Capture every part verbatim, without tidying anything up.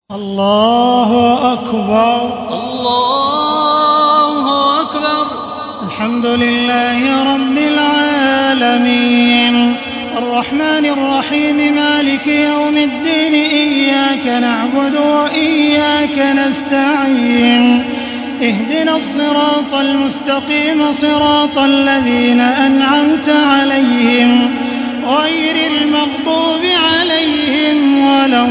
الله أكبر. الله أكبر. الحمد لله رب العالمين الرحمن الرحيم مالك يوم الدين إياك نعبد وإياك نستعين اهدنا الصراط المستقيم صراط الذين أنعمت عليهم غير المغضوب عليهم ولا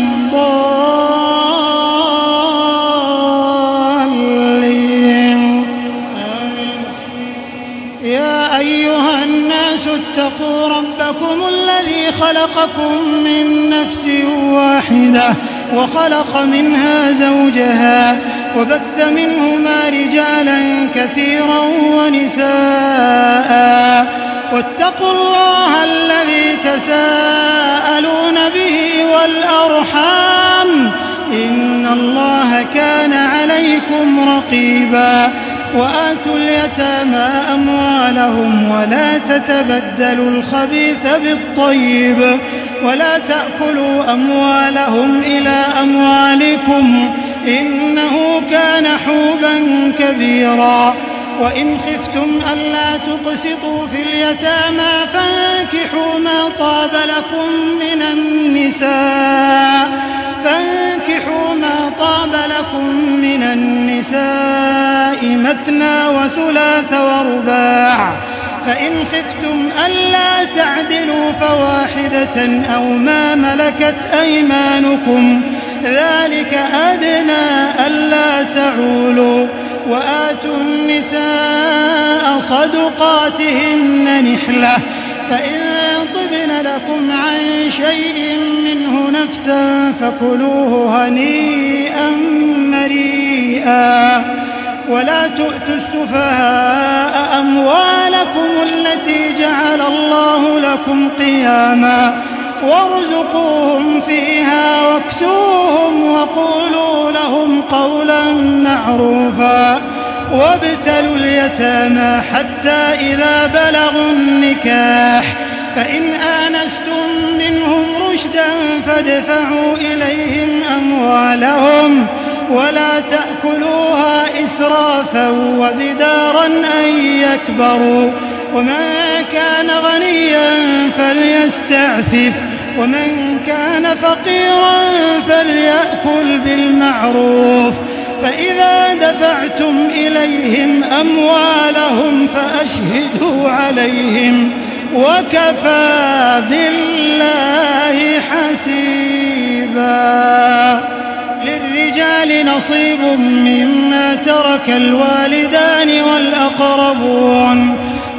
الضالين. آمين. يا أيها الناس اتقوا ربكم الذي خلقكم من نفس واحدة وخلق منها زوجها وبث منهما رجالا كثيرا ونساء واتقوا الله الذي تساءلون به والأرحام إن الله كان عليكم رقيبا. وآتوا اليتامى أموالهم ولا تتبدلوا الخبيث بالطيب ولا تأكلوا أموالهم إلى أموالكم إنه كان حوبا كبيرا. وإن خفتم ألا تقسطوا في اليتامى فانكحوا ما طاب لكم من النساء فانكحوا ما طاب لكم من النساء مثنى وثلاث ورباع فإن خفتم ألا تعدلوا فواحدة أو ما ملكت أيمانكم ذلك أدنى ألا تعولوا. وآتوا النساء صدقاتهن نحلة فإن طبن لكم عن شيء منه نفسا فكلوه هنيئا مريئا. ولا تؤتوا السفهاء أموالكم التي جعل الله لكم قياما وارزقوهم فيها واكسوهم وقولوا لهم قولا معروفا. وابتلوا اليتامى حتى إذا بلغوا النكاح فإن آنستم منهم رشدا فادفعوا إليهم أموالهم ولا تأكلوها إسرافا وبدارا أن يكبروا. ومن كان غنيا فليستعفف ومن كان فقيرا فليأكل بالمعروف. فإذا دفعتم إليهم أموالهم فأشهدوا عليهم وكفى بالله حسيبا. للرجال نصيب مما ترك الوالدان والأقربون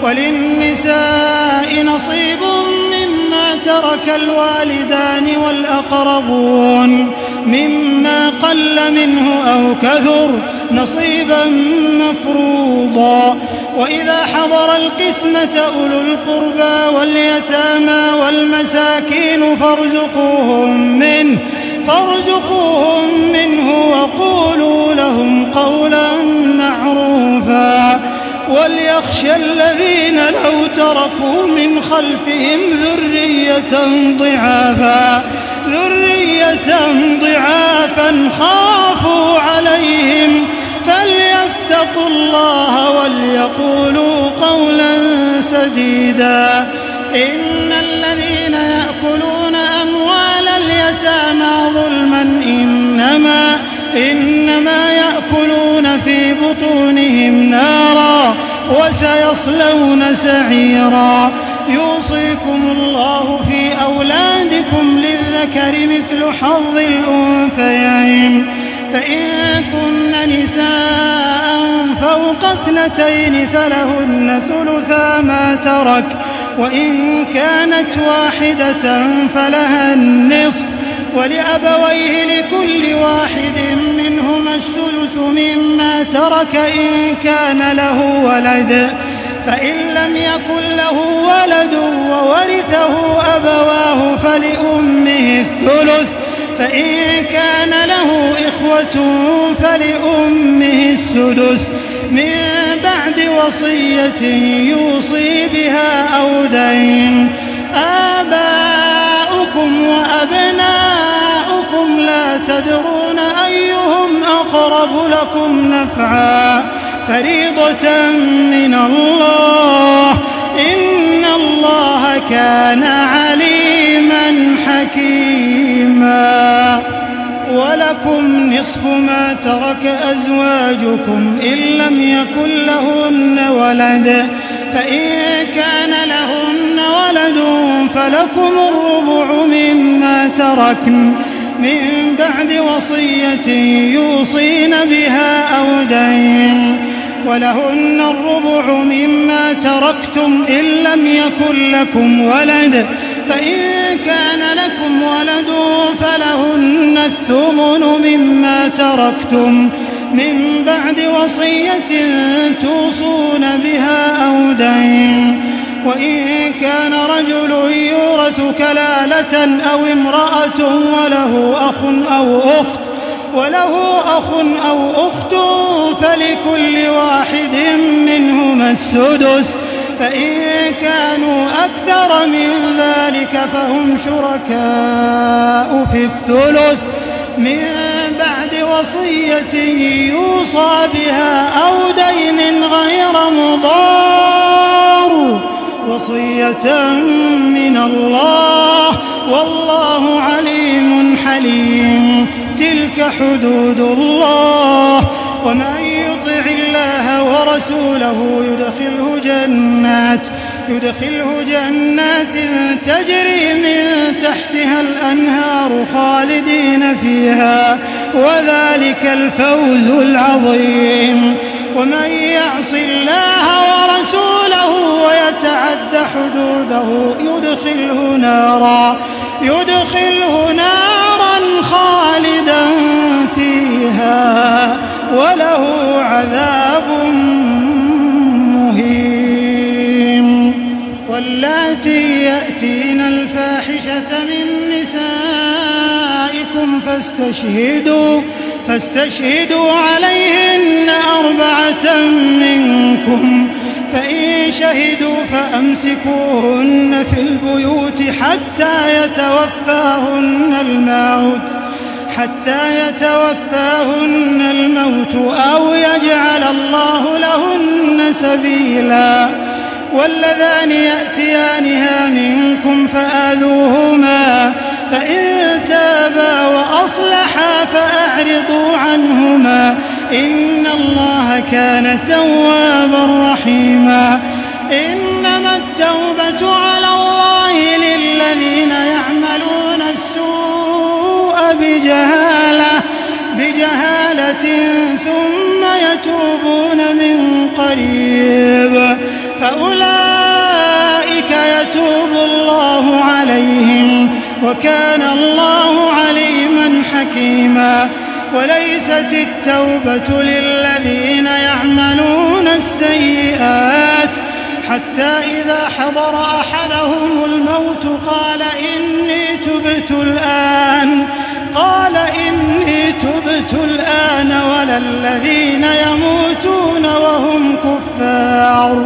وللنساء نصيب مما ترك الوالدان والأقربون مما قل منه أو كثر نصيبا مفروضا. وإذا حضر القسمة أولو القربى واليتامى والمساكين فارزقوهم منه فارزقوهم منه وقولوا لهم قولا معروفا. وليخشى الذين لو تركوا من خلفهم ذرية ضعافا ذرية ضعافا خافوا عليهم فليتقوا الله وليقولوا قولا سديدا. إن الذين يأكلون أموال اليتامى ظلما إنما إنما يأكلون في بطونهم نارا وسيصلون سعيرا. يوصيكم الله في أولادكم للذكر مثل حظ الأنثيين فإن كن نساء فوق اثنتين فلهن ثلثا ما ترك وإن كانت واحدة فلها النصف ولأبويه لكل واحد منهما الثلث مما ترك إن كان له ولد فإن لم يكن له ولد وورثه أبواه فلأمه الثلث فإن كان له إخوة فلأمه السدس من بعد وصية يوصي بها أو دين. آباؤكم وأبناؤكم لا تدرون أقرب لكم نفعا فريضة من الله إن الله كان عليما حكيما. ولكم نصف ما ترك أزواجكم إن لم يكن لهن ولد فإن كان لهن ولد فلكم الربع مما تركن من بعد وصية يوصين بها أو دين ولهن الربع مما تركتم إن لم يكن لكم ولد فإن كان لكم ولد فلهن الثمن مما تركتم من بعد وصية توصون بها أو دين وإن كان رجل يورث كلالة أو امرأة وله أخ أو أخت وله أخ أو أخت فلكل واحد منهما السدس فإن كانوا أكثر من ذلك فهم شركاء في الثلث من بعد وصية يوصى بها أو دين غير مضار وصية من الله والله عليم حليم. تلك حدود الله ومن يطع الله ورسوله يدخله جنات يدخله جنات تجري من تحتها الأنهار خالدين فيها وذلك الفوز العظيم. ومن يعص الله ورسوله ويتعد حدوده يدخله نارا يدخله نارا خالدا فيها وله عذاب مهين. واللاتي يأتين الفاحشة من نسائكم فاستشهدوا فاستشهدوا عليهن أربعة منكم فإن شهدوا فأمسكوهن في البيوت حتى يتوفاهن الموت حتى يتوفاهن الموت أو يجعل الله لهن سبيلا. واللذان يأتيانها منكم فآذوهما فإن تابا وأصلحا فأعرضوا عنهما إن الله كان توابا رحيما. إنما التوبة على الله للذين يعملون السوء بجهالة بجهالة ثم يتوبون من قريب فأولئك يتوب الله عليهم وكان الله عليما حكيما. وليست التوبة للذين يعملون السيئات حتى إذا حضر أحدهم الموت قال إني تبت الآن قال إني تبت الآن ولا الذين يموتون وهم كفار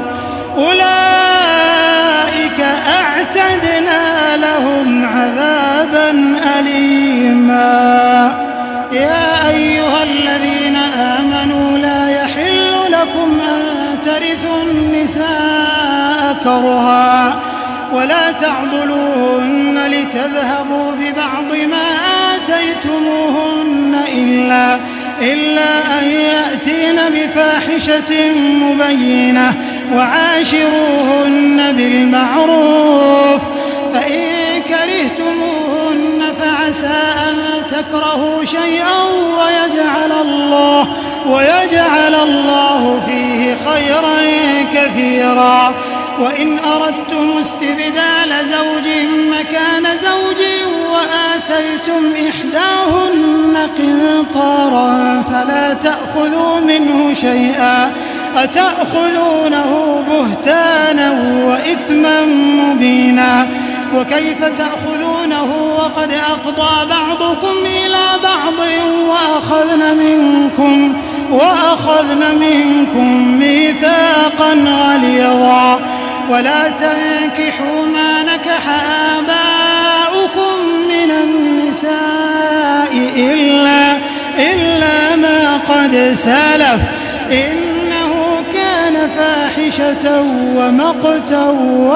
أولئك أعتدنا لهم عذابا أليما. يا أيها الذين آمنوا لا يحل لكم أن ترثوا النساء كرها ولا تعضلوهن لتذهبوا ببعض ما آتيتموهن إلا, إلا أن يأتين بفاحشة مبينة وعاشروهن بالمعروف فإن كرهتموهن فعسى أن تكرهوا شيئا ويجعل الله ويجعل الله فيه خيرا كثيرا. وإن أردتم استبدال زوج مكان زوج وآتيتم إحداهن قنطارا فلا تأخذوا منه شيئا أتأخذونه بهتانا وإثما مبينا. وكيف تأخذونه وقد أفضى بعضكم إلى بعض وأخذن منكم وأخذن منكم ميثاقا غليظا. ولا تنكحوا ما نكح آباؤكم من النساء إلا, إلا ما قد سلف إنه كان فاحشة ومقتا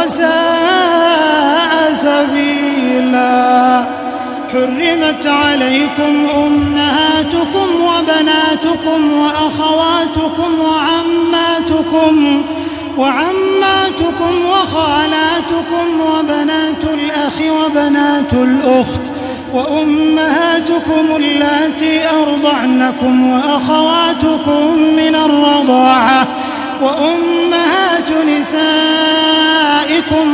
وساء سبيلا. حرمت عليكم أمهاتكم وبناتكم وأخواتكم وعماتكم وعماتكم وخالاتكم وبنات الأخ وبنات الأخت وأمهاتكم اللاتي أرضعنكم وأخواتكم من الرضاعة وأمهات نسائكم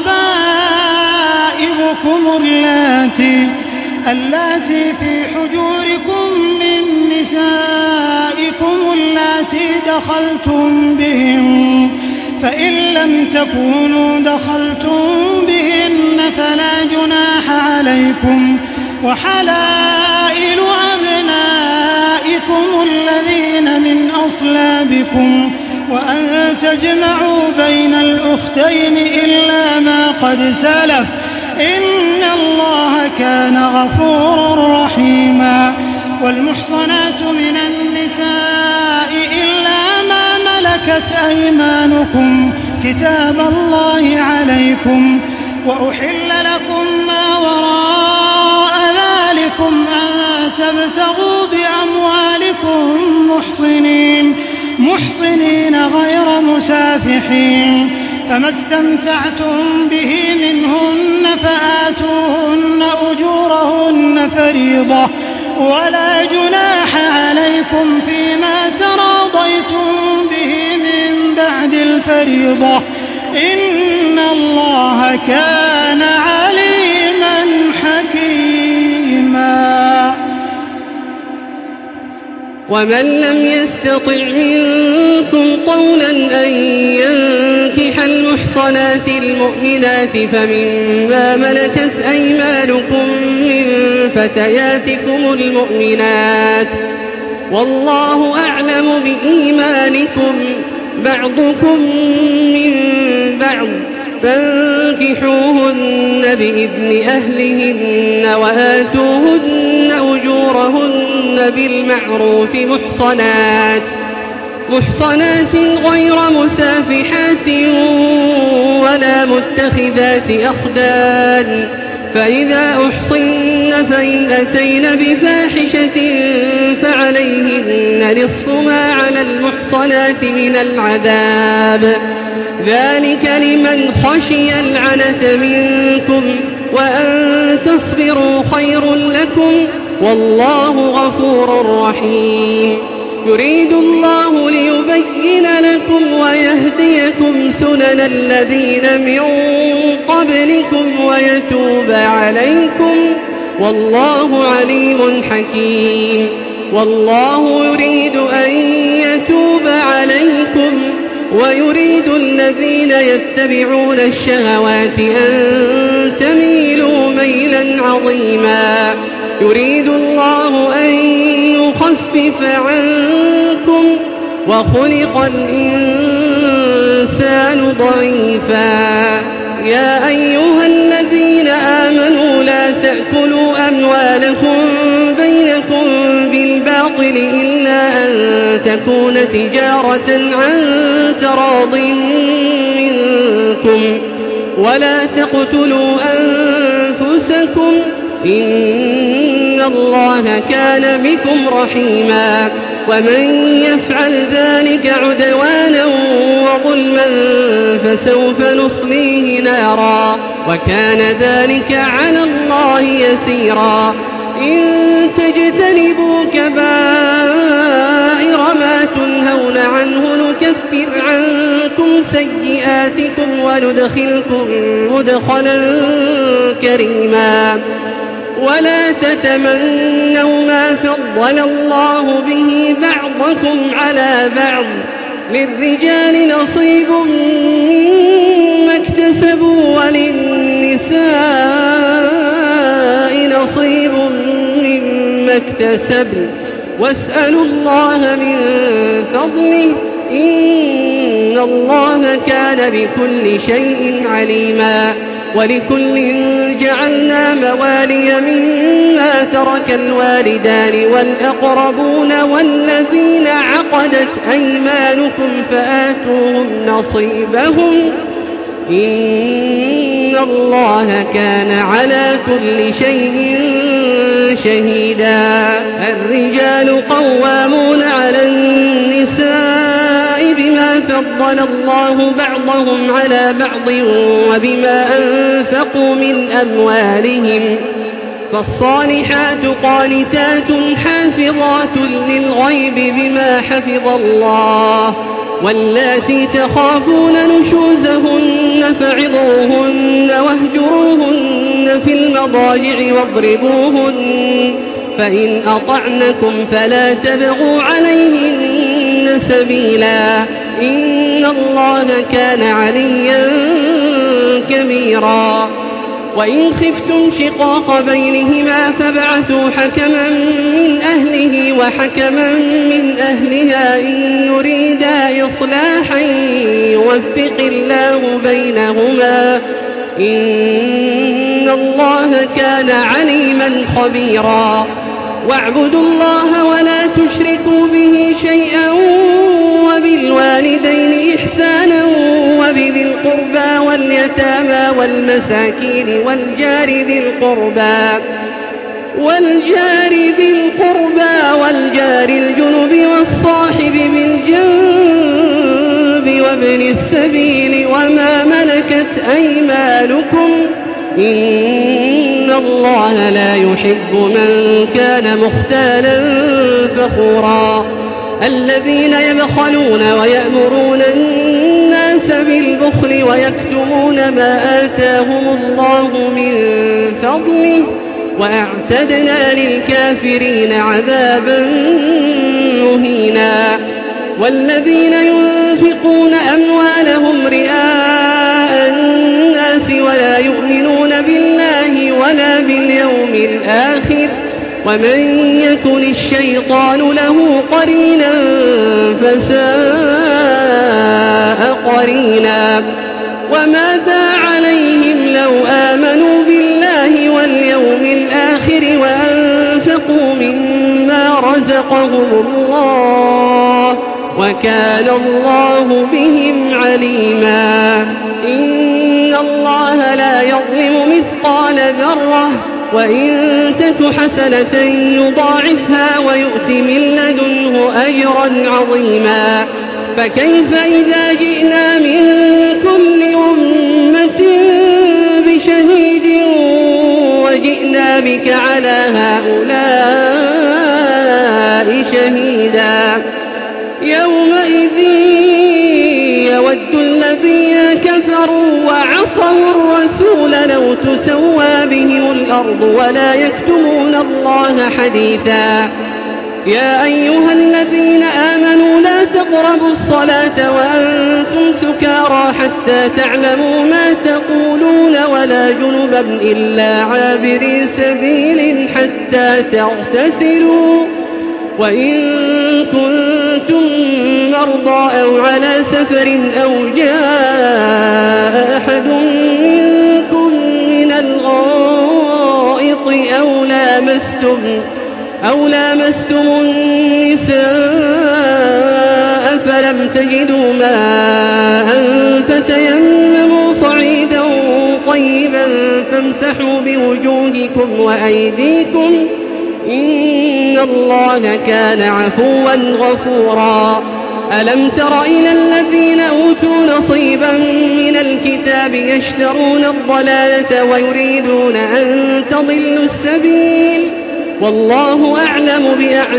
وربائبكم اللاتي اللاتي في حجوركم من نسائكم اللاتي دخلتم بهن فإن لم تكونوا دخلتم بهن فلا جناح عليكم وحلائل أبنائكم الذين من أصلابكم وأن تجمعوا بين الأختين إلا ما قد سلف إن الله كان غفورا رحيما. والمحصنات من النساء إلا ما ملكت أيمانكم كتاب الله عليكم وأحل لكم ما وراء ذلكم أن تبتغوا بأموالكم محصنين محصنين غير مسافحين فما استمتعتم به منهن فآتوهن أجورهن فريضة ولا جناح عليكم فيما تراضيتم به من بعد الفريضة إن الله كان عليما حكيما. ومن لم يستطع منكم طولا أن ينكح المحصنات المؤمنات فمما ملكت أيمانكم من فتياتكم المؤمنات والله أعلم بإيمانكم بعضكم من بعض فانكحوهن بإذن أهلهن وآتوهن أجورهن بالمعروف محصنات محصنات غير مسافحات ولا متخذات أخدان فإذا أحصن فإن أتين بفاحشة فعليهن نصف ما على المحصنات من العذاب ذلك لمن خشي العنة منكم وأن تصبروا خير لكم والله غفور رحيم. يريد الله ليبين لكم ويهديكم سنن الذين من قبلكم ويتوب عليكم والله عليم حكيم. والله يريد أن يتوب عليكم ويريد الذين يتبعون الشهوات أن تميلوا ميلا عظيما. يريد الله أن يخفف عنكم وخلق الإنسان ضعيفا. يا أيها الذين آمنوا لا تأكلوا أموالكم بينكم بالباطل إلا أن تكون تجارة عن تراض منكم ولا تقتلوا أنفسكم إن الله كان بكم رحيما. ومن يفعل ذلك عدوانا وظلما فسوف نصليه نارا وكان ذلك على الله يسيرا. إن تجتنبوا كبائر ما تنهون عنه نكفر عنكم سيئاتكم وندخلكم مدخلا كريما. ولا تتمنوا ما فضل الله به بعضكم على بعض للرجال نصيب مما اكتسبوا وللنساء نصيب مما اكتسبن واسألوا الله من فضله إن الله كان بكل شيء عليما. ولكل جعلنا موالي مما ترك الوالدان والأقربون والذين عقدت أيمانكم فآتوهم نصيبهم إن الله كان على كل شيء شهيدا. الرجال قوامون على النساء بما فضل الله بعضهم على بعض وبما أنفقوا من أموالهم، فالصالحات قانتات حافظات للغيب بما حفظ الله، واللاتي تخافون نشوزهن فعظوهن واهجروهن في المضاجع واضربوهن، فإن أطعنكم فلا تبغوا عليهن سبيلا إن الله كان عليا كبيرا. وإن خفتم شقاق بينهما فابعثوا حكما من أهله وحكما من أهلها إن يريدا إصلاحا يوفق الله بينهما إن الله كان عليما خبيرا. واعبدوا الله ولا تشركوا به شيئا وبالوالدين إحسانا وبذي القربى واليتامى والمساكين والجار ذي القربى والجار ذي القربى والجار الجنب والصاحب بالجنب وابن السبيل وما ملكت أيمانكم إن الله لا يحب من كان مختالا فخورا. الذين يبخلون ويأمرون الناس بالبخل ويكتمون ما آتاهم الله من فضله وأعتدنا للكافرين عذابا مهينا. والذين ينفقون أموالهم رئاء الناس ولا يؤمنون بالله ولا باليوم الآخر ومن يكن الشيطان له قرينا فساء قرينا. وماذا عليهم لو آمنوا بالله واليوم الآخر وأنفقوا مما رزقهم الله وكان الله بهم عليما. إن الله لا يظلم مثقال ذرة وإن تك حسنة يضاعفها ويؤت من لدنه أجرا عظيما. فكيف إذا جئنا من كل أمة بشهيد وجئنا بك على هؤلاء شهيدا. يومئذ يود الذين كفروا وعصوا الرسول لو تسوى بهم الأرض ولا يكتمون الله حديثا. يا أيها الذين آمنوا لا تقربوا الصلاة وأنتم سكارى حتى تعلموا ما تقولون ولا جنبا إلا عابري سبيل حتى تغتسلوا وإن كنتم مرضى أو على سفر أو جاء أحد منكم من الغائط أو لامستم أو لامستم النساء فلم تجدوا ماء فتيمموا صعيدا طيبا فامسحوا بوجوهكم وأيديكم إن الله كان عفوا غفورا. ألم تر إلى الذين أوتوا نصيبا من الكتاب يشترون الضلالة ويريدون أن تضلوا السبيل والله أعلم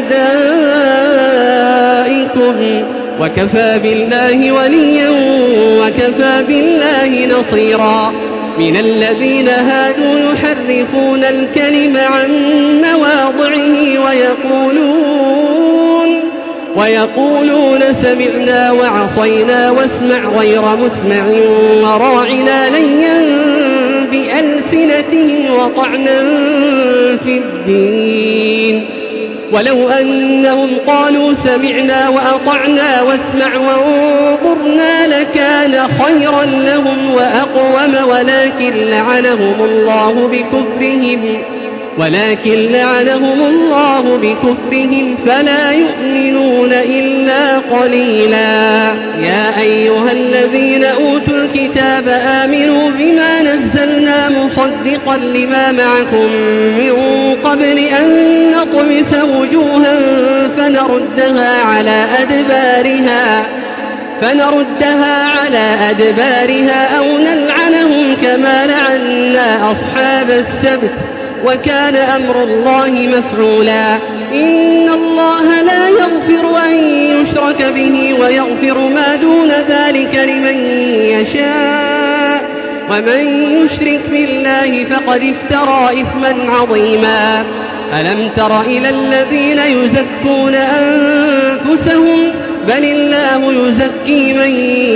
بأعدائكم وكفى بالله وليا وكفى بالله نصيرا. من الذين هادوا يحرفون الكلم عن مواضعه ويقولون ويقولون سمعنا وعصينا واسمع غير مسمع وراعنا ليا بألسنتهم وطعنا في الدين. ولو أنهم قالوا سمعنا وأطعنا واسمع وانظرنا قرنا لكان خيرا لهم وأقوم ولكن لعنهم الله بكفرهم ولكن لعنهم الله بكفرهم فلا يؤمنون إلا قليلا. يا أيها الذين أوتوا الكتاب آمنوا بما نزلنا مصدقا لما معكم من قبل أن نطمس وجوها فنردها على أدبارها فنردها على أدبارها أو نلعنهم كما لعنا أصحاب السبت وكان أمر الله مفعولا. إن الله لا يغفر أن يشرك به ويغفر ما دون ذلك لمن يشاء ومن يشرك بالله فقد افترى إثما عظيما. ألم تر إلى الذين يزكون أنفسهم بل الله يزكي من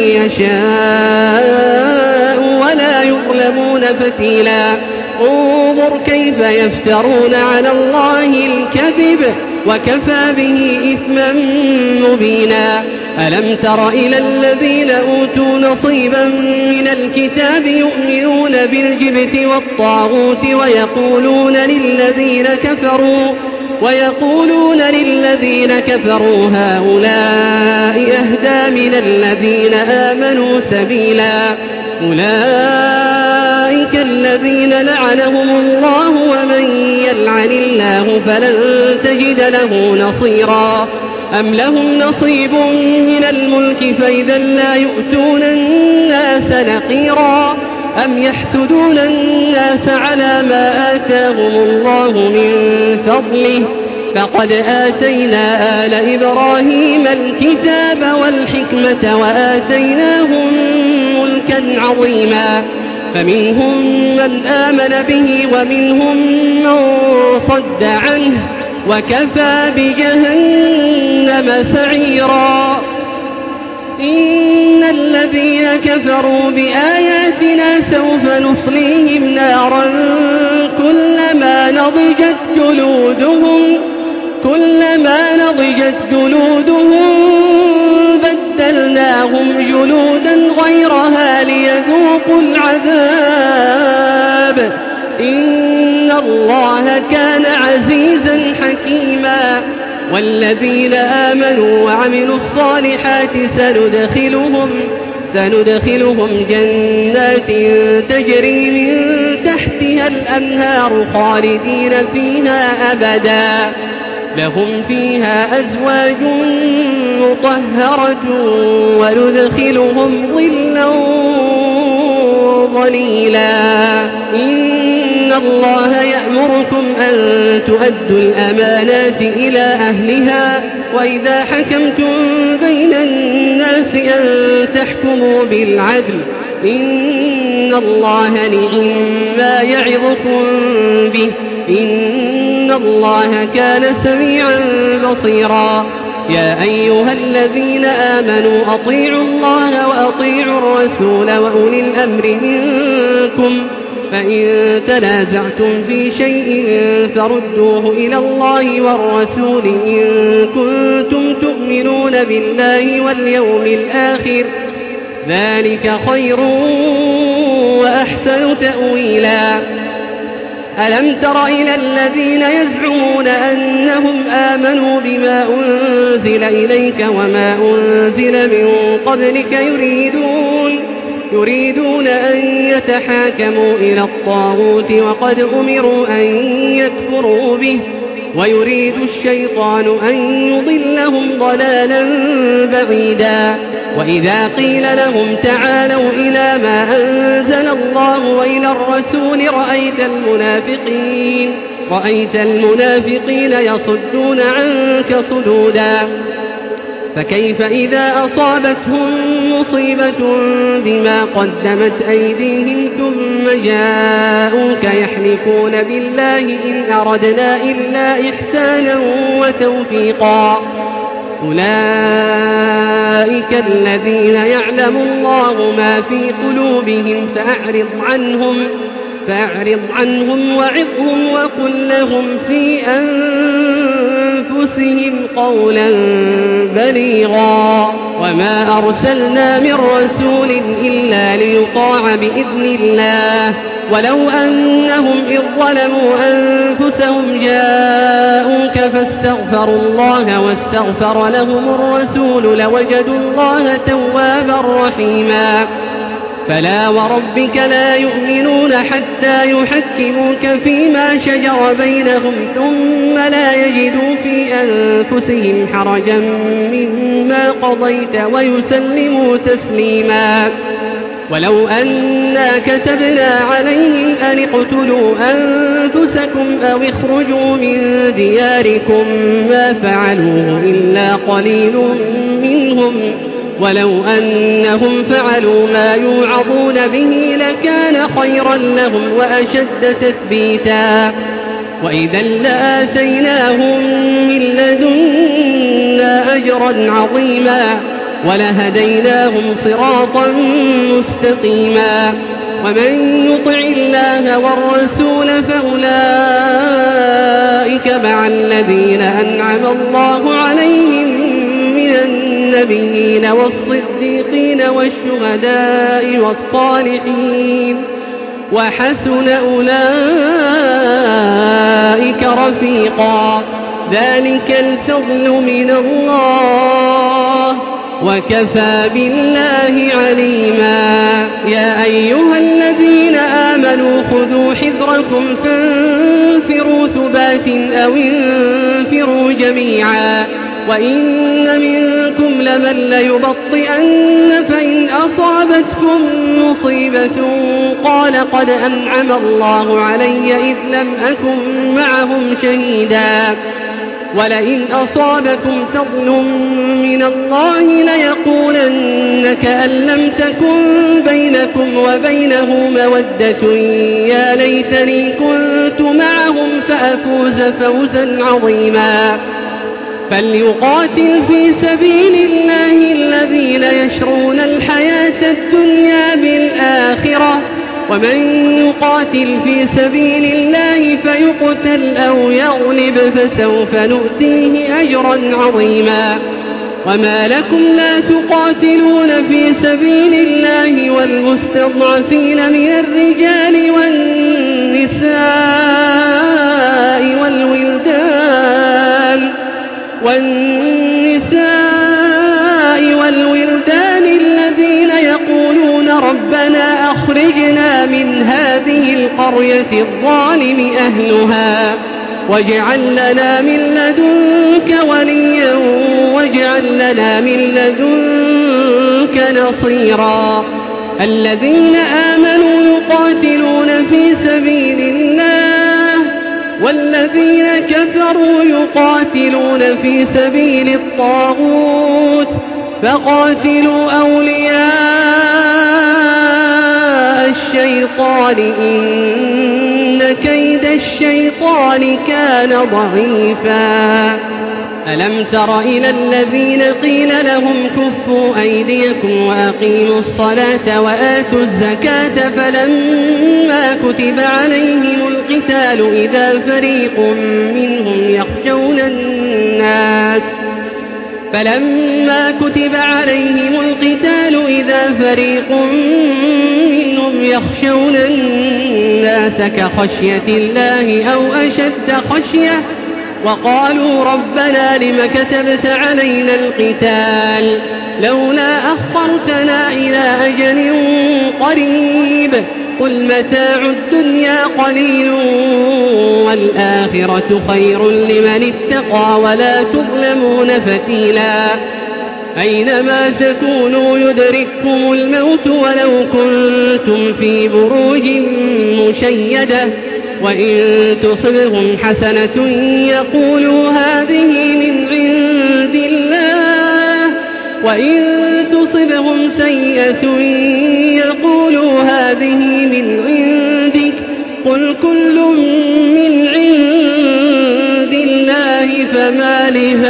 يشاء ولا يظلمون فتيلا. انظر كيف يفترون على الله الكذب وكفى به إثما مبينا. ألم تر إلى الذين أوتوا نصيبا من الكتاب يؤمنون بالجبت والطاغوت ويقولون للذين كفروا ويقولون للذين كفروا هؤلاء أهدى من الذين آمنوا سبيلا. أولئك الذين لعنهم الله ومن يلعن الله فلن تجد له نصيرا. أم لهم نصيب من الملك فإذا لا يؤتون الناس نقيرا أم يحسدون الناس على ما آتاهم الله من فضله فقد آتينا آل إبراهيم الكتاب والحكمة وآتيناهم ملكا عظيما. فمنهم من آمن به ومنهم من صد عنه وكفى بجهنم سعيرا. إن الذين كفروا بآياتنا سوف نصليهم نارا كلما نضجت جلودهم كلما نضجت جلودهم بدلناهم جلودا غيرها ليذوقوا العذاب. إن الله كان عزيزا حكيما. والذين آمنوا وعملوا الصالحات سندخلهم سندخلهم جنات تجري من تحتها الأنهار خالدين فيها أبدا لهم فيها أزواج مطهرة وندخلهم ظلا ظليلا. إن الله يأمركم أن تؤدوا الأمانات إلى أهلها وإذا حكمتم بين الناس أن تحكموا بالعدل. إن الله نعم ما يعظكم به إن الله كان سميعا بصيرا. يا أيها الذين آمنوا أطيعوا الله وأطيعوا الرسول وأولي الأمر منكم فإن تنازعتم في شيء فردوه إلى الله والرسول إن كنتم تؤمنون بالله واليوم الآخر ذلك خير وأحسن تأويلا. ألم تر إلى الذين يزعمون أنهم آمنوا بما أنزل إليك وما أنزل من قبلك يريدون يريدون أن يتحاكموا إلى الطاغوت وقد أمروا أن يكفروا به ويريد الشيطان أن يضلهم ضلالا بعيدا. وإذا قيل لهم تعالوا إلى ما أنزل الله وإلى الرسول رأيت المنافقين رأيت المنافقين يصدون عنك صدودا. فكيف إذا أصابتهم مصيبة بما قدمت أيديهم ثم جاءوك يحلفون بالله إن أردنا إلا إحسانا وتوفيقا. أولئك الذين يعلم الله ما في قلوبهم فأعرض عنهم فأعرض عنهم وعظهم وقل لهم في أنفسهم قولا بليغا. وما أرسلنا من رسول إلا ليطاع بإذن الله ولو أنهم إذ ظلموا أنفسهم جاءوك فاستغفروا الله واستغفر لهم الرسول لوجدوا الله توابا رحيما فلا وربك لا يؤمنون حتى يحكموك فيما شجر بينهم ثم لا يجدوا في أنفسهم حرجا مما قضيت ويسلموا تسليما ولو أنا كتبنا عليهم أن اقتلوا أنفسكم أو اخرجوا من دياركم ما فعلوه إلا قليل منهم ولو أنهم فعلوا ما يوعظون به لكان خيرا لهم وأشد تثبيتا وإذا لآتيناهم من لدنا أجرا عظيما ولهديناهم صراطا مستقيما ومن يطع الله والرسول فأولئك مع الذين أنعم الله عليهم من النبيين والصديقين والشهداء والصالحين وحسن أولئك رفيقا ذلك الفضل من الله وكفى بالله عليما يا أيها الذين آمنوا خذوا حذركم فانفروا ثبات أو انفروا جميعا وإن منكم لمن ليبطئن فإن أصابتكم مصيبة قال قد أنعم الله علي إذ لم أكن معهم شهيدا ولئن أصابكم فضل من الله ليقولن كأن لم تكن بينكم وبينه مودة يا ليتني كنت معهم فأفوز فوزا عظيما فليقاتل في سبيل الله الذين يشرون الحياة الدنيا بالآخرة ومن يقاتل في سبيل الله فيقتل أو يغلب فسوف نؤتيه أجرا عظيما وما لكم لا تقاتلون في سبيل الله والمستضعفين من الرجال والنساء والولدان والنساء والولدان الذين يقولون ربنا أخرجنا من هذه القرية الظالم أهلها واجعل لنا من لدنك وليا واجعل لنا من لدنك نصيرا الذين آمنوا يقاتلون في سبيل الله والذين كفروا يقاتلون في سبيل الطاغوت فقاتلوا أولياء الشيطان إن كيد الشيطان كان ضعيفا ألم تر إلى الذين قيل لهم كفوا أيديكم وأقيموا الصلاة وآتوا الزكاة فلما كتب عليهم القتال إذا فريق منهم يخشون الناس فلما كتب عليهم القتال إذا فريق منهم يخشون الناس كخشية الله أو أشد خشية وقالوا ربنا لم كتبت علينا القتال لولا أخرتنا إلى أجل قريب قل متاع الدنيا قليل والآخرة خير لمن اتقى ولا تظلمون فتيلا أينما تكونوا يدرككم الموت ولو كنتم في بروج مشيدة وإن تصبهم حسنة يقولوا هذه من عند الله وإن تصبهم سيئة يقولوا هذه من عندك قل كل من عند الله فما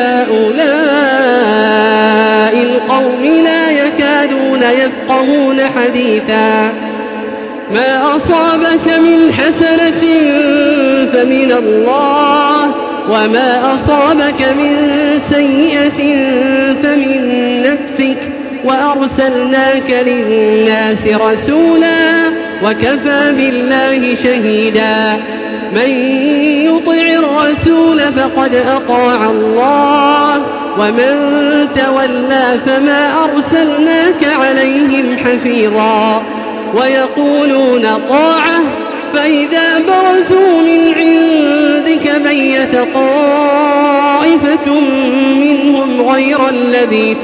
لهؤلاء القوم لا يكادون يفقهون حديثا ما أصابك من حسنة فمن الله وما أصابك من سيئة فمن نفسك وأرسلناك للناس رسولا وكفى بالله شهيدا من يطع الرسول فقد أطاع الله ومن تولى فما أرسلناك عليهم حفيظا ويقولون طاعة فإذا برزوا من عندك بيت طائفة منهم غير الذي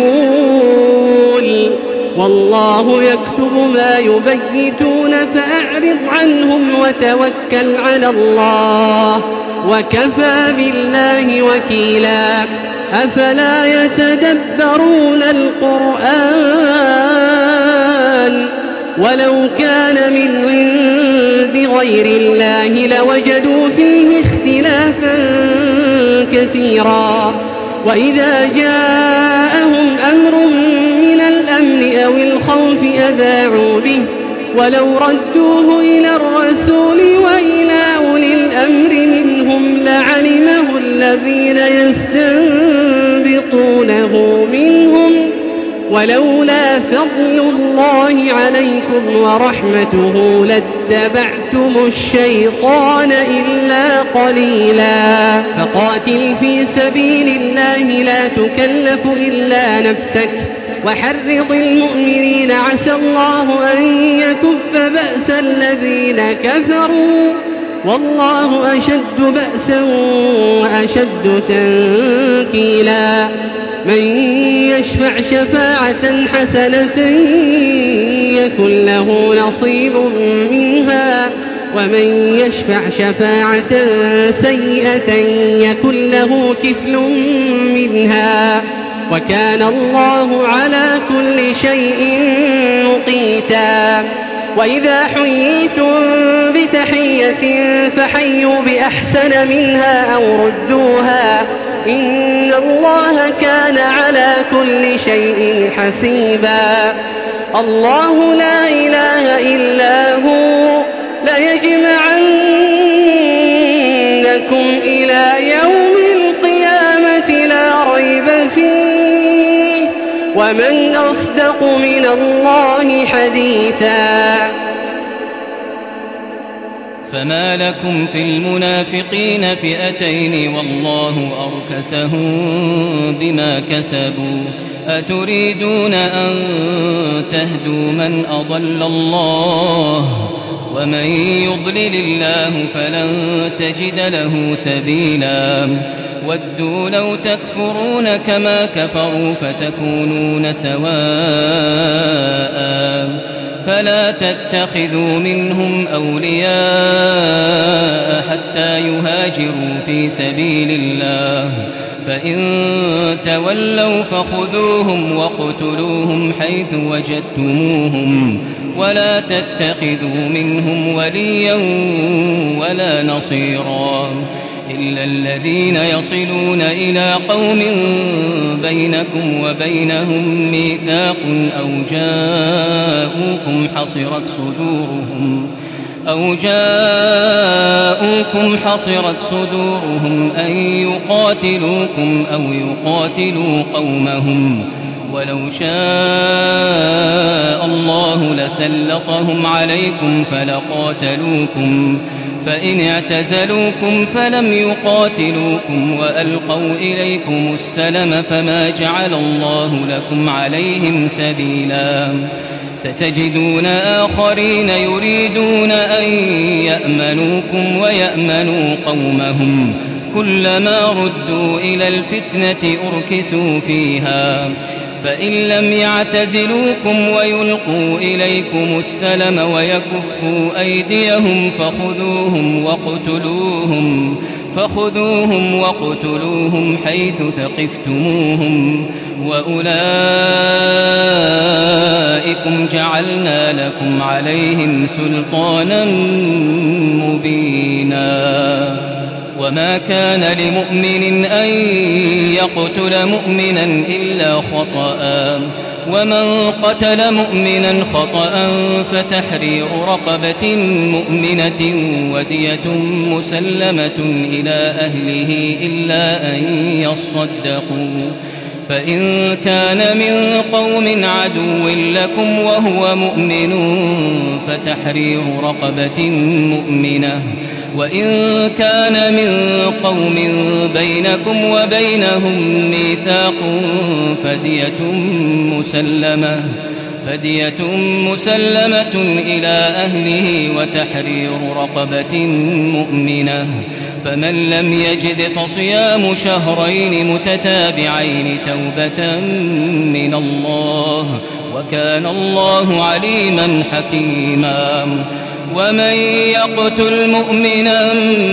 تقول والله يكتب ما يبيتون فأعرض عنهم وتوكل على الله وكفى بالله وكيلا أفلا يتدبرون القرآن ولو كان من عند غير الله لوجدوا فيه اختلافا كثيرا وإذا جاءهم أمر من الأمن أو الخوف أذاعوا به ولو ردوه إلى الرسول وإلى أولي الأمر منهم لعلمه الذين يستنبطونه منهم ولولا فضل الله عليكم ورحمته لاتبعتم الشيطان إلا قليلا فقاتل في سبيل الله لا تكلف إلا نفسك وحرض المؤمنين عسى الله أن يكف بأس الذين كفروا والله أشد بأسا وأشد تنكيلا من يشفع شفاعة حسنة يكن له نصيب منها ومن يشفع شفاعة سيئة يكن له كفل منها وكان الله على كل شيء مقيتا وإذا حييتم بتحية فحيوا بأحسن منها أو ردوها إن الله كان على كل شيء حسيبا الله لا إله إلا هو ليجمعنكم إلى يوم القيامة لا ريب فيه ومن أصدق من الله حديثا فما لكم في المنافقين فئتين والله أركسهم بما كسبوا أتريدون أن تهدوا من أضل الله ومن يضلل الله فلن تجد له سبيلا ودوا لو تكفرون كما كفروا فتكونون سواء فلا تتخذوا منهم أولياء حتى يهاجروا في سبيل الله فإن تولوا فخذوهم وقتلوهم حيث وجدتموهم ولا تتخذوا منهم وليا ولا نصيرا إلا الذين يصلون إلى قوم بينكم وبينهم ميثاق أو جاءوكم حصرت صدورهم أو جاءوكم حصرت صدورهم أن يقاتلوكم أو يقاتلوا قومهم ولو شاء الله لسلطهم عليكم فلقاتلوكم فإن اعتزلوكم فلم يقاتلوكم وألقوا إليكم السلم فما جعل الله لكم عليهم سبيلا ستجدون آخرين يريدون أن يأمنوكم ويأمنوا قومهم كلما ردوا إلى الفتنة أركسوا فيها فإن لم يعتزلوكم ويلقوا إليكم السلم ويكفوا أيديهم فخذوهم وقتلوهم فخذوهم وقتلوهم حيث ثقفتموهم وأولئكم جعلنا لكم عليهم سلطانا مبينا وما كان لمؤمن أن يقتل مؤمنا إلا خطأ ومن قتل مؤمنا خطأ فتحرير رقبة مؤمنة ودية مسلمة إلى أهله إلا أن يصدقوا فإن كان من قوم عدو لكم وهو مؤمن فتحرير رقبة مؤمنة وإن كان من قوم بينكم وبينهم ميثاق فدية مسلمة فدية مسلمة إلى أهله وتحرير رقبة مؤمنة فمن لم يجد فصيام شهرين متتابعين توبة من الله وكان الله عليما حكيما ومن يقتل مؤمنا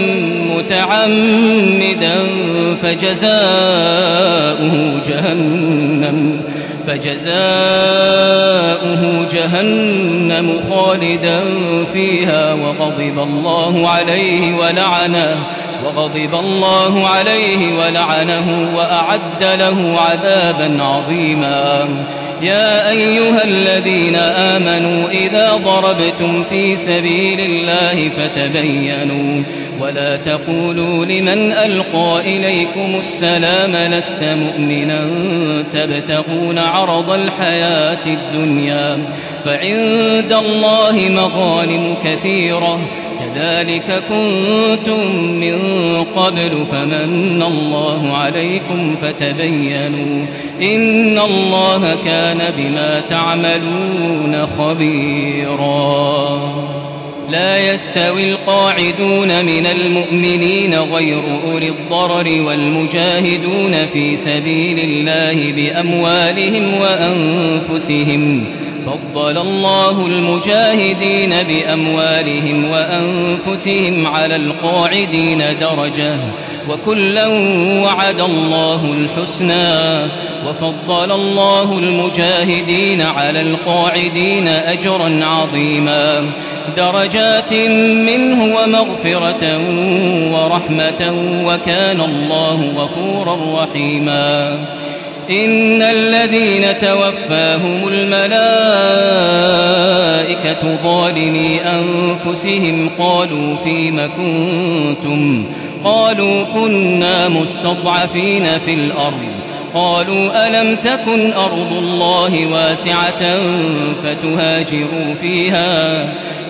متعمدا فجزاؤه جهنم فجزاؤه جهنم خالدا فيها وغضب الله عليه ولعنه وغضب الله عليه ولعنه وأعد له عذابا عظيما يا أيها الذين آمنوا إذا ضربتم في سبيل الله فتبينوا ولا تقولوا لمن ألقى إليكم السلام لست مؤمنا تبتغون عرض الحياة الدنيا فعند الله مغانم كثيرة كذلك كنتم من قبل فمن الله عليكم فتبينوا إن الله كان بما تعملون خبيرا لا يستوي القاعدون من المؤمنين غير أولي الضرر والمجاهدون في سبيل الله بأموالهم وأنفسهم فضل الله المجاهدين بأموالهم وأنفسهم على القاعدين درجة وكلا وعد الله الحسنى وفضل الله المجاهدين على القاعدين أجرا عظيما درجات منه ومغفرة ورحمة وكان الله غفورا رحيما إن الذين توفاهم الملائكة ظالمي أنفسهم قالوا فيم كنتم قالوا كنا مستضعفين في الأرض قالوا ألم تكن أرض الله واسعة فتهاجروا فيها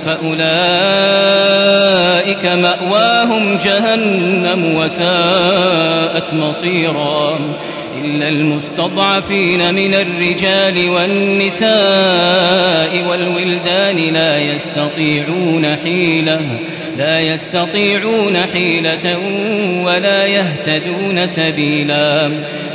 فأولئك مأواهم جهنم وساءت مصيرا إلا المستضعفين من الرجال والنساء والولدان لا يستطيعون حيلة لا يستطيعون حيلة ولا يهتدون سبيلا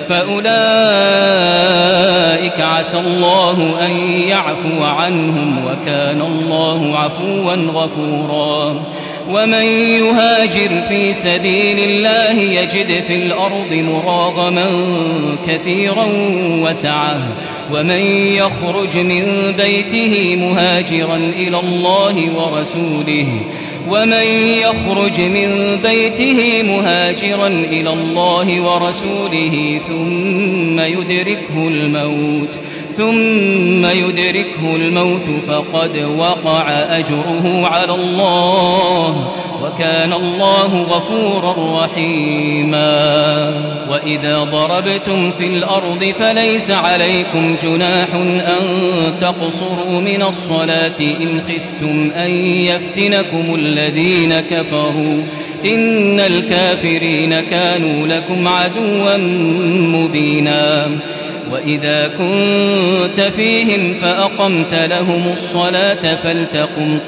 فأولئك عسى الله أن يعفو عنهم وكان الله عفوا غفورا ومن يهاجر في سبيل الله يجد في الأرض مراغما كثيرا وسعة ومن يخرج من بيته مهاجرا إلى الله ورسوله ومن يخرج من بيته مهاجرا إلى الله ورسوله ثم يدركه الموت ثم يدركه الموت فقد وقع أجره على الله وكان الله غفورا رحيما وإذا ضربتم في الأرض فليس عليكم جناح أن تقصروا من الصلاة إن خفتم أن يفتنكم الذين كفروا إن الكافرين كانوا لكم عدوا مبينا وإذا كنت فيهم فأقمت لهم الصلاة فلتقم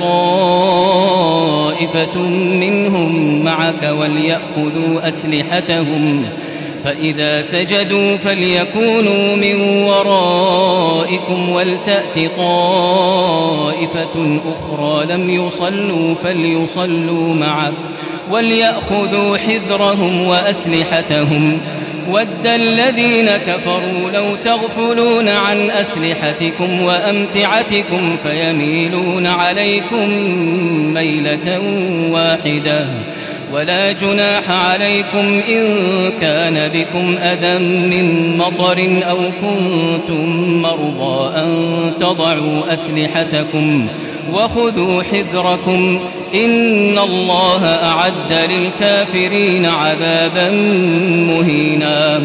طائفة منهم معك وليأخذوا أسلحتهم فإذا سجدوا فليكونوا من ورائكم ولتأت طائفة أخرى لم يصلوا فليصلوا معك وليأخذوا حذرهم وأسلحتهم ود الذين كفروا لو تغفلون عن أسلحتكم وأمتعتكم فيميلون عليكم ميلة واحدة ولا جناح عليكم إن كان بكم أذى من مطر أو كنتم مرضى أن تضعوا أسلحتكم وخذوا حذركم إن الله أعد للكافرين عذابا مهينا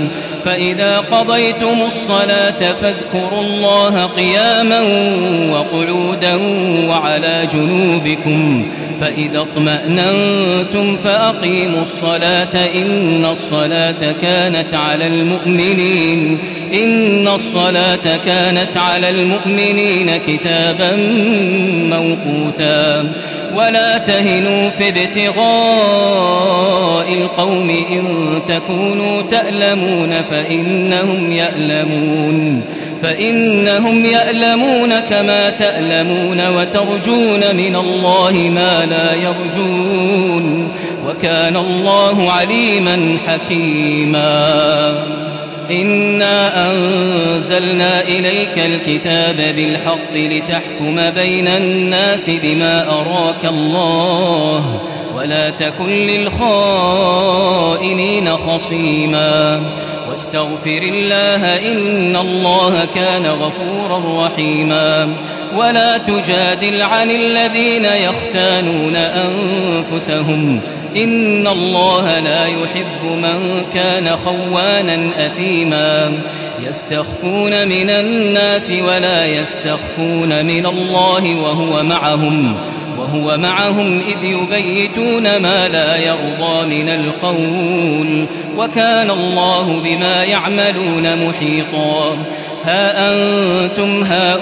فإذا قضيتم الصلاة فاذكروا الله قياما وقعودا وعلى جنوبكم فإذا اطمأننتم فأقيموا الصلاة إن الصلاة كانت على المؤمنين إن الصلاة كانت على المؤمنين كتابا موقوتا ولا تهنوا في ابتغاء القوم إن تكونوا تألمون فإنهم يألمون فإنهم يألمون كما تألمون وترجون من الله ما لا يرجون وكان الله عليما حكيما إنا أنزلنا إليك الكتاب بالحق لتحكم بين الناس بما أراك الله ولا تكن للخائنين خصيما واستغفر الله إن الله كان غفورا رحيما ولا تجادل عن الذين يختانون أنفسهم إن الله لا يحب من كان خوانا أثيما يستخفون من الناس ولا يستخفون من الله وهو معهم وهو معهم إذ يبيتون ما لا يرضى من القول وكان الله بما يعملون محيطا ها أنتم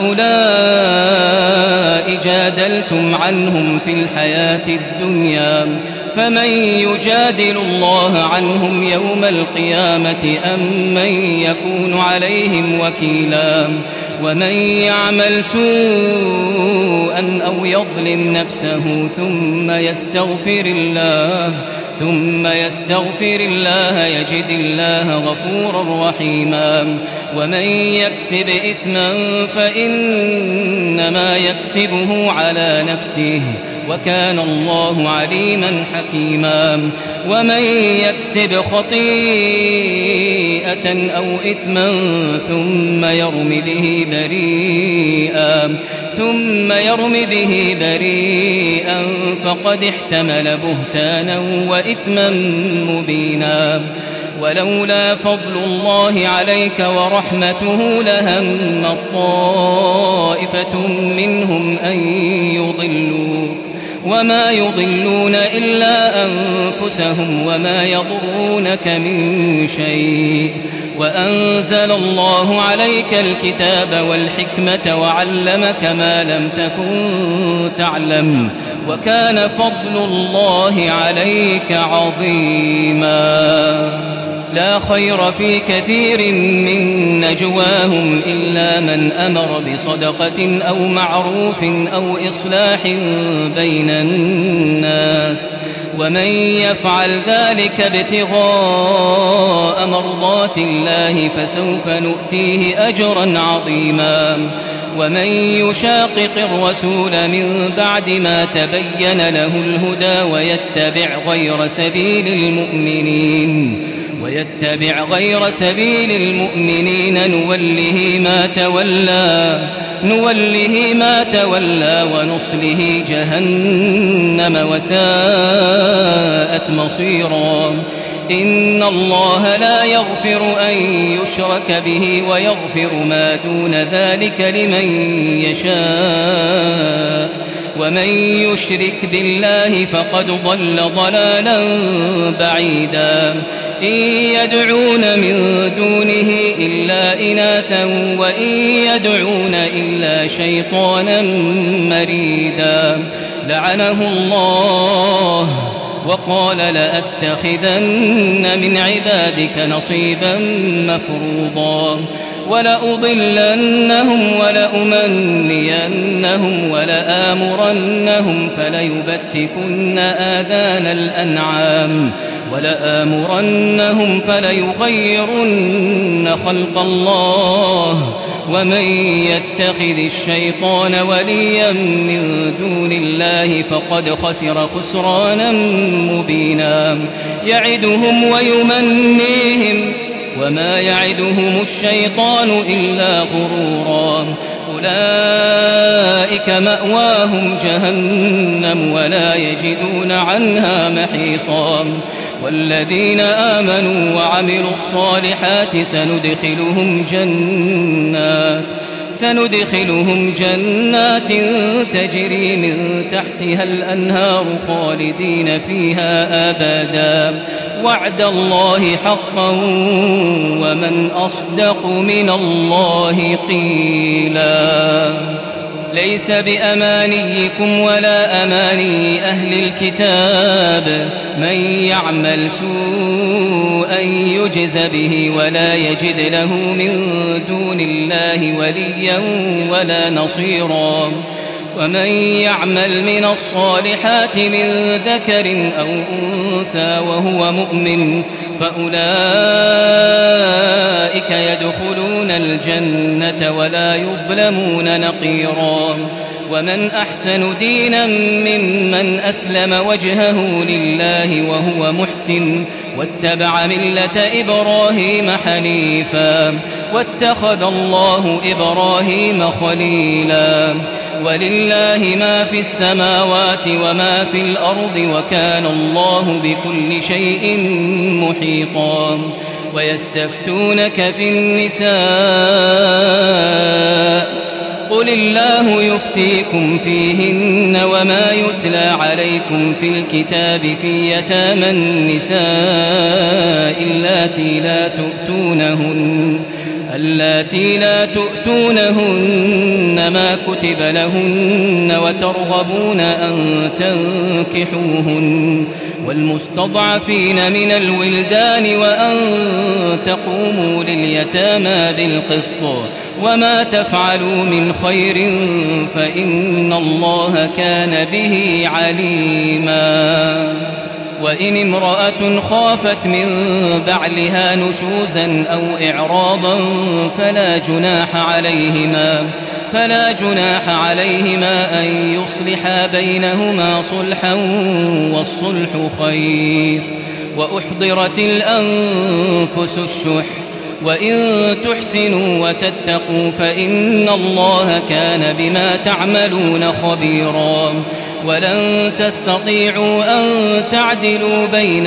هؤلاء جادلتم عنهم في الحياة الدنيا فمن يجادل الله عنهم يوم القيامة أم من يكون عليهم وكيلا ومن يعمل سوءا أو يظلم نفسه ثم يستغفر الله ثم يستغفر الله يجد الله غفورا رحيما ومن يكسب إثما فإنما يكسبه على نفسه وكان الله عليما حكيما ومن يكسب خطيئة أو إثما ثم يرم به بريئا ثم يرم به بريئا فقد احتمل بهتانا وإثما مبينا ولولا فضل الله عليك ورحمته لهم طائفة منهم أن يضلوك وما يضلون إلا أنفسهم وما يضرونك من شيء وأنزل الله عليك الكتاب والحكمة وعلمك ما لم تكن تعلم وكان فضل الله عليك عظيما لا خير في كثير من نجواهم إلا من أمر بصدقة أو معروف أو إصلاح بين الناس ومن يفعل ذلك ابتغاء مرضات الله فسوف نؤتيه أجرا عظيما ومن يشاقق الرسول من بعد ما تبين له الهدى ويتبع غير سبيل المؤمنين ويتبع غير سبيل المؤمنين نوله ما تولى نوله ما تولى ونصله جهنم وساءت مصيرا إن الله لا يغفر أن يشرك به ويغفر ما دون ذلك لمن يشاء ومن يشرك بالله فقد ضل ضلالا بعيدا إن يدعون من دونه إلا إناثا وإن يدعون إلا شيطانا مريدا لعنه الله وقال لأتخذن من عبادك نصيبا مفروضا ولأضلنهم ولأمنينهم ولآمرنهم فليبتكن آذان الأنعام ولآمرنهم فليغيرن خلق الله ومن يتخذ الشيطان وليا من دون الله فقد خسر خسرانا مبينا يعدهم ويمنيهم وما يعدهم الشيطان إلا غرورا أولئك مأواهم جهنم ولا يجدون عنها محيصا والذين آمنوا وعملوا الصالحات سندخلهم جنات سندخلهم جنات تجري من تحتها الأنهار خالدين فيها أبدا وعد الله حقا ومن أصدق من الله قيلا ليس بأمانيكم ولا أماني أهل الكتاب من يعمل سوءا يجز به ولا يجد له من دون الله وليا ولا نصيرا ومن يعمل من الصالحات من ذكر أو أنثى وهو مؤمن فأولئك يدخلون الجنة ولا يظلمون نقيرا ومن أحسن دينا ممن أسلم وجهه لله وهو محسن واتبع ملة إبراهيم حنيفا واتخذ الله إبراهيم خليلا ولله ما في السماوات وما في الأرض وكان الله بكل شيء محيطا ويستفتونك في النساء قل الله يفتيكم فيهن وما يتلى عليكم في الكتاب في يتامى النساء اللاتي لا تؤتونهن اللاتي لا تؤتونهن ما كتب لهن وترغبون أن تنكحوهن والمستضعفين من الولدان وأن تقوموا لليتامى بالقسط وما تفعلوا من خير فإن الله كان به عليما وإن امرأة خافت من بعلها نشوزا أو إعراضا فلا جناح عليهما فلا جناح عليهما أن يصلحا بينهما صلحا والصلح خير وأحضرت الأنفس الشح وإن تحسنوا وتتقوا فإن الله كان بما تعملون خبيرا ولن تستطيعوا أن تعدلوا بين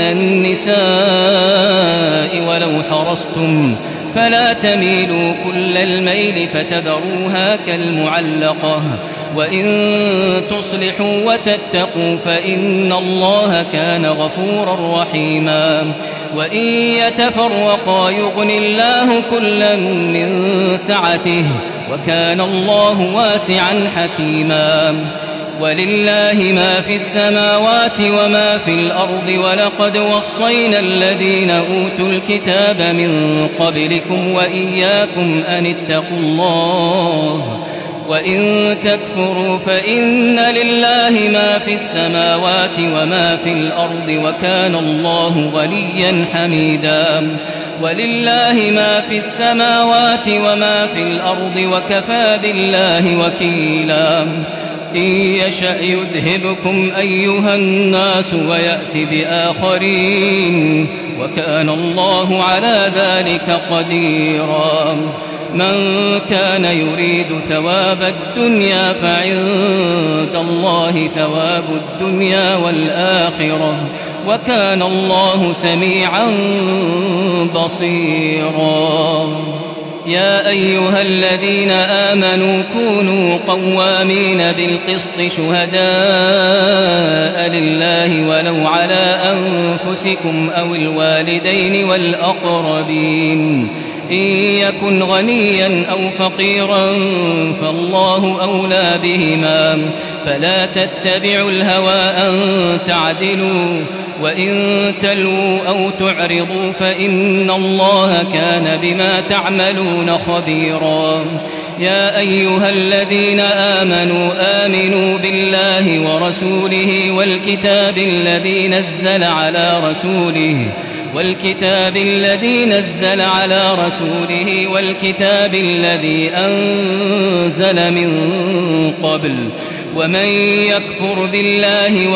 النساء ولو حرصتم فلا تميلوا كل الميل فتذروها كالمعلقة وإن تصلحوا وتتقوا فإن الله كان غفورا رحيما وإن يتفرقا يغن الله كلا من سعته وكان الله واسعا حكيما ولله ما في السماوات وما في الأرض ولقد وصينا الذين أوتوا الكتاب من قبلكم وإياكم أن اتقوا الله وإن تكفروا فإن لله ما في السماوات وما في الأرض وكان الله غنيا حميدا ولله ما في السماوات وما في الأرض وكفى بالله وكيلا إن يشأ يذهبكم أيها الناس ويأتي بآخرين وكان الله على ذلك قديرا من كان يريد ثواب الدنيا فعند الله ثواب الدنيا والآخرة وكان الله سميعا بصيرا يا أيها الذين آمنوا كونوا قوامين بالقسط شهداء لله ولو على أنفسكم أو الوالدين والأقربين إن يكن غنيا أو فقيرا فالله أولى بهما فلا تتبعوا الهوى أن تعدلوا وإن تلووا أو تعرضوا فإن الله كان بما تعملون خبيرا يا أيها الذين آمنوا آمنوا بالله ورسوله والكتاب الذي نزل على رسوله والكتاب الذي نزل على رسوله والكتاب الذي أنزل من قبل ومن يكفر بالله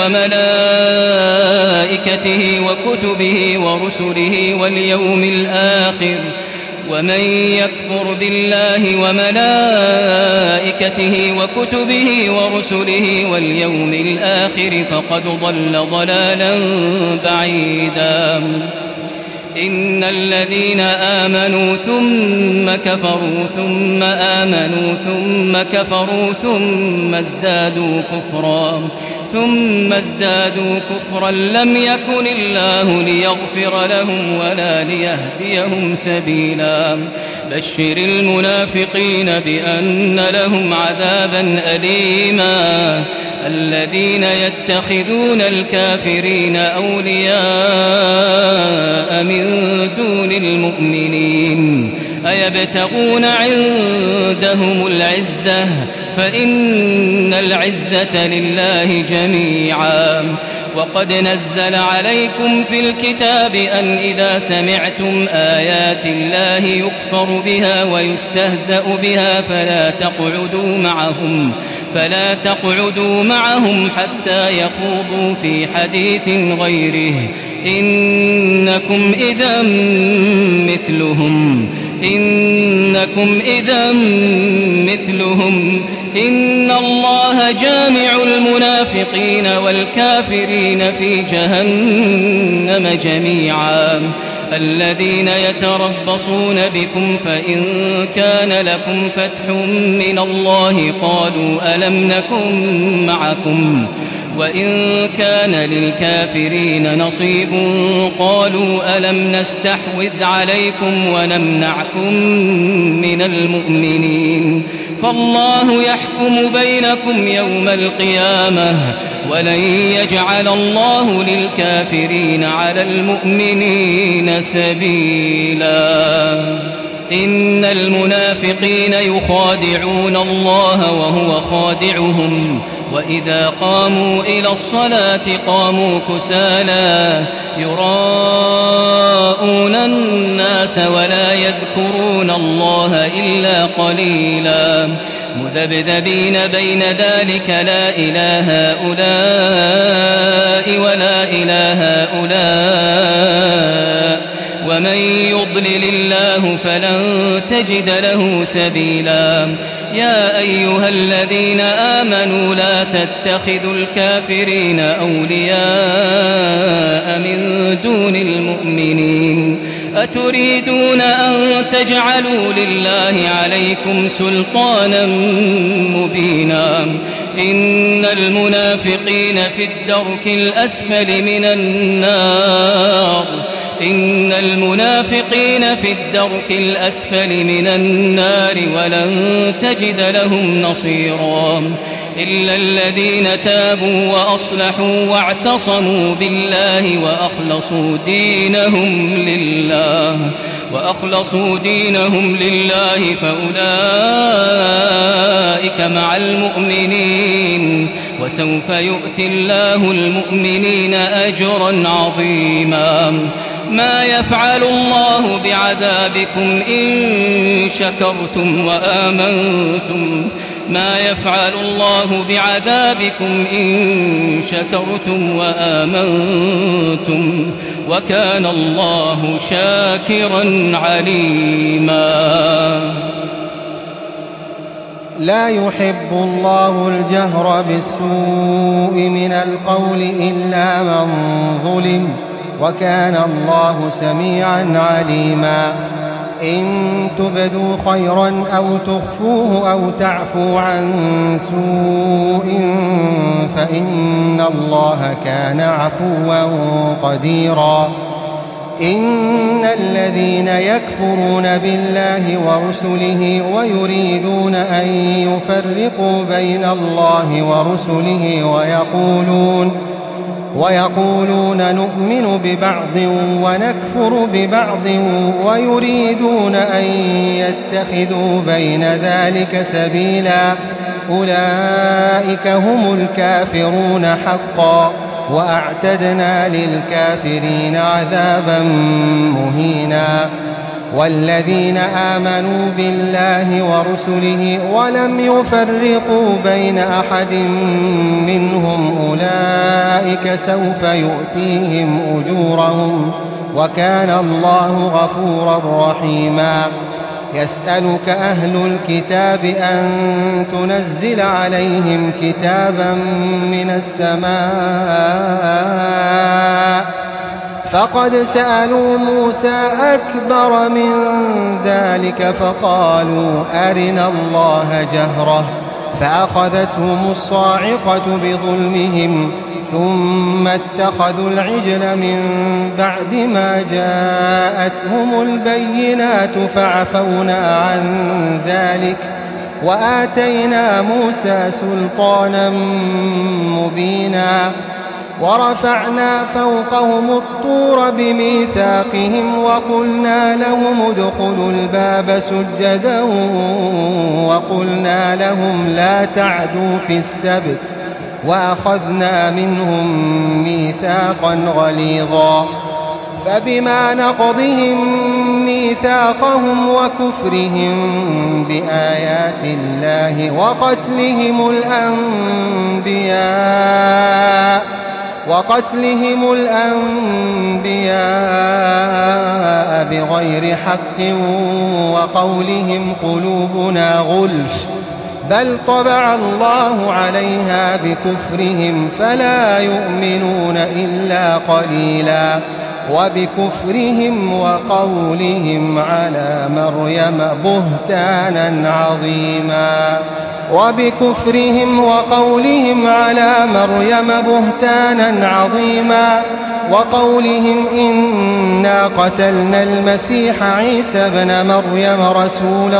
وملائكته وكتبه ورسله واليوم الآخر ومن يكفر بالله وملائكته وكتبه ورسله واليوم الآخر فقد ضل ضلالا بعيدا إن الذين آمنوا ثم كفروا ثم آمنوا ثم كفروا ثم ازدادوا كفرا ثم ازدادوا كفرا لم يكن الله ليغفر لهم ولا ليهديهم سبيلا بشر المنافقين بأن لهم عذابا أليما الذين يتخذون الكافرين أولياء من دون المؤمنين أيبتغون عندهم العزة فإن العزة لله جميعا وقد نزل عليكم في الكتاب أن إذا سمعتم آيات الله يكفر بها ويستهزأ بها فلا تقعدوا معهم فلا تقعدوا معهم حتى يخوضوا في حديث غيره إنكم إذا مثلهم إنكم إذا مثلهم إن الله جامع المنافقين والكافرين في جهنم جميعا الذين يتربصون بكم فإن كان لكم فتح من الله قالوا ألم نكن معكم وإن كان للكافرين نصيب قالوا ألم نستحوذ عليكم ونمنعكم من المؤمنين فالله يحكم بينكم يوم القيامة ولن يجعل الله للكافرين على المؤمنين سبيلا إن المنافقين يخادعون الله وهو خادعهم وإذا قاموا إلى الصلاة قاموا كسالى يراءون الناس ولا يذكرون الله إلا قليلا مذبذبين بين ذلك لا إله هؤلاء ولا إله هؤلاء ومن يضلل الله فلن تجد له سبيلا يا أيها الذين آمنوا لا تتخذوا الكافرين أولياء من دون المؤمنين أتريدون أن تجعلوا لله عليكم سلطانا مبينا إن المنافقين في الدرك الأسفل من النار إن المنافقين في الدرك الأسفل من النار ولن تجد لهم نصيرا إلا الذين تابوا وأصلحوا واعتصموا بالله وأخلصوا دينهم لله وأخلصوا دينهم لله فأولئك مع المؤمنين وسوف يؤتي الله المؤمنين أجرا عظيما ما يفعل الله بعذابكم إن شكرتم وآمنتم ما يفعل الله بعذابكم إن شكرتم وآمنتم وكان الله شاكرا عليما لا يحب الله الجهر بالسوء من القول إلا من ظلم وكان الله سميعا عليما إن تبدوا خيرا أو تخفوه أو تعفوا عن سوء فإن الله كان عفوا قديرا إن الذين يكفرون بالله ورسله ويريدون أن يفرقوا بين الله ورسله ويقولون ويقولون نؤمن ببعض ونكفر ببعض ويريدون أن يتخذوا بين ذلك سبيلا أولئك هم الكافرون حقا وأعتدنا للكافرين عذابا مهينا والذين آمنوا بالله ورسله ولم يفرقوا بين أحد منهم أولئك سوف يؤتيهم أجورهم وكان الله غفورا رحيما يسألك أهل الكتاب أن تنزل عليهم كتابا من السماء فقد سألوا موسى أكبر من ذلك فقالوا أرنا الله جهرة فأخذتهم الصاعقة بظلمهم ثم اتخذوا العجل من بعد ما جاءتهم البينات فعفونا عن ذلك وآتينا موسى سلطانا مبينا ورفعنا فوقهم الطور بميثاقهم وقلنا لهم ادخلوا الباب سجدا وقلنا لهم لا تعدوا في السبت وأخذنا منهم ميثاقا غليظا فبما نقضهم ميثاقهم وكفرهم بآيات الله وقتلهم الأنبياء وقتلهم الأنبياء بغير حق وقولهم قلوبنا غلف بل طبع الله عليها بكفرهم فلا يؤمنون إلا قليلا وبكفرهم وقولهم على مريم بهتانا عظيما وبكفرهم وقولهم على مريم بهتانا عظيما وقولهم إنا قتلنا المسيح عيسى ابن مريم رسول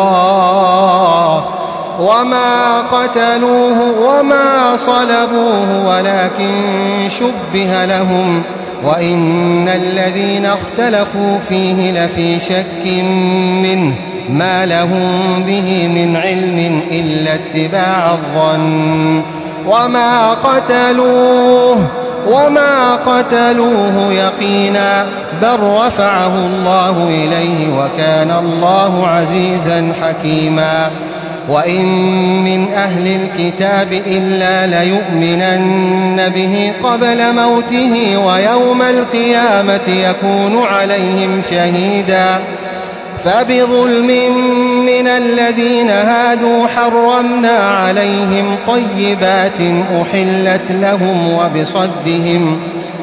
الله وما قتلوه وما صلبوه ولكن شبه لهم وإن الذين اختلفوا فيه لفي شك منه ما لهم به من علم إلا اتباع الظن وما قتلوه وما قتلوه يقينا بل رفعه الله إليه وكان الله عزيزا حكيما وإن من أهل الكتاب إلا ليؤمنن به قبل موته ويوم القيامة يكون عليهم شهيدا فبظلم من الذين هادوا حرمنا عليهم طيبات أحلت لهم وبصدهم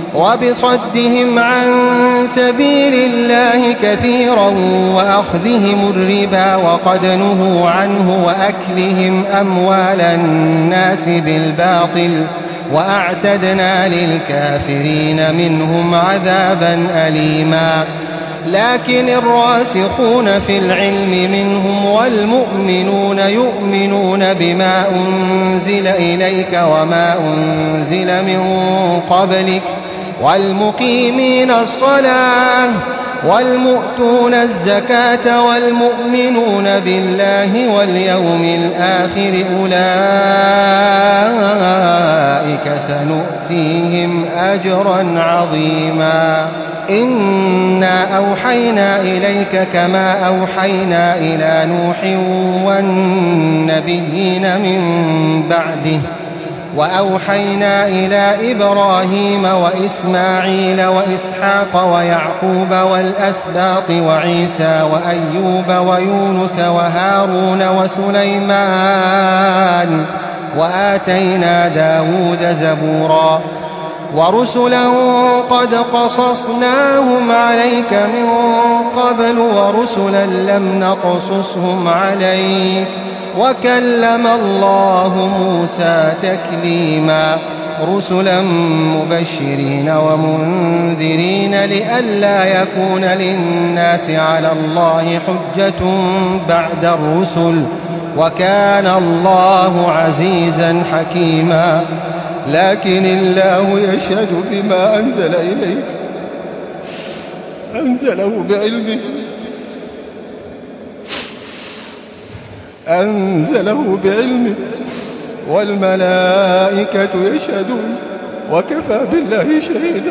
وبصدهم عن سبيل الله كثيرا وأخذهم الربا وقد نهوا عنه وأكلهم أموال الناس بالباطل وأعتدنا للكافرين منهم عذابا أليما لكن الراسخون في العلم منهم والمؤمنون يؤمنون بما أنزل إليك وما أنزل من قبلك والمقيمين الصلاة والمؤتون الزكاة والمؤمنون بالله واليوم الآخر أولئك سنؤتيهم أجرا عظيما إنا أوحينا إليك كما أوحينا إلى نوح والنبيين من بعده وأوحينا إلى إبراهيم وإسماعيل وإسحاق ويعقوب والأسباط وعيسى وأيوب ويونس وهارون وسليمان وآتينا داود زبورا ورسلا قد قصصناهم عليك من قبل ورسلا لم نقصصهم عليك وكلم الله موسى تكليما رسلا مبشرين ومنذرين لئلا يكون للناس على الله حجة بعد الرسل وكان الله عزيزا حكيما لكن الله يشهد بما أنزل إليك أنزله بعلمه أنزله بعلمه والملائكة يشهدون وكفى بالله شهيدا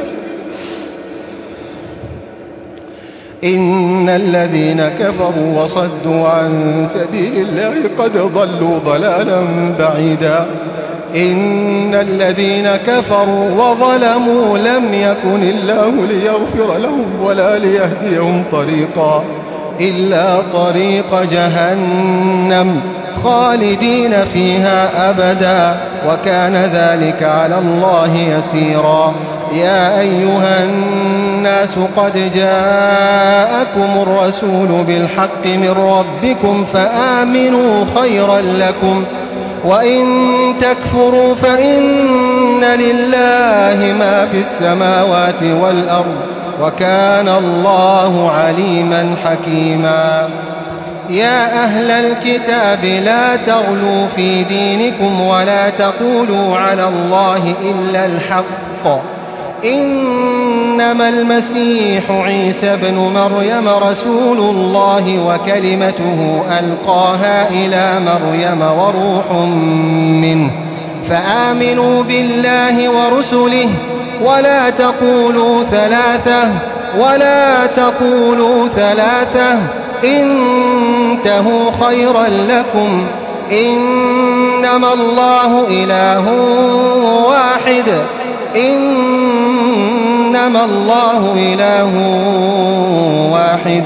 إن الذين كفروا وصدوا عن سبيل الله قد ضلوا ضلالا بعيدا إن الذين كفروا وظلموا لم يكن الله ليغفر لهم ولا ليهديهم طريقا إلا طريق جهنم خالدين فيها أبدا وكان ذلك على الله يسيرا. يا أيها الناس قد جاءكم الرسول بالحق من ربكم فآمنوا خيرا لكم وإن تكفروا فإن لله ما في السماوات والأرض وكان الله عليما حكيما. يا أهل الكتاب لا تغلوا في دينكم ولا تقولوا على الله إلا الحق إنما المسيح عيسى بن مريم رسول الله وكلمته ألقاها إلى مريم وروح منه فآمنوا بالله ورسله ولا تقولوا ثلاثة ولا تقولوا ثلاثة انتهوا خيرا لكم إنما الله إله واحد إنما الله إله واحد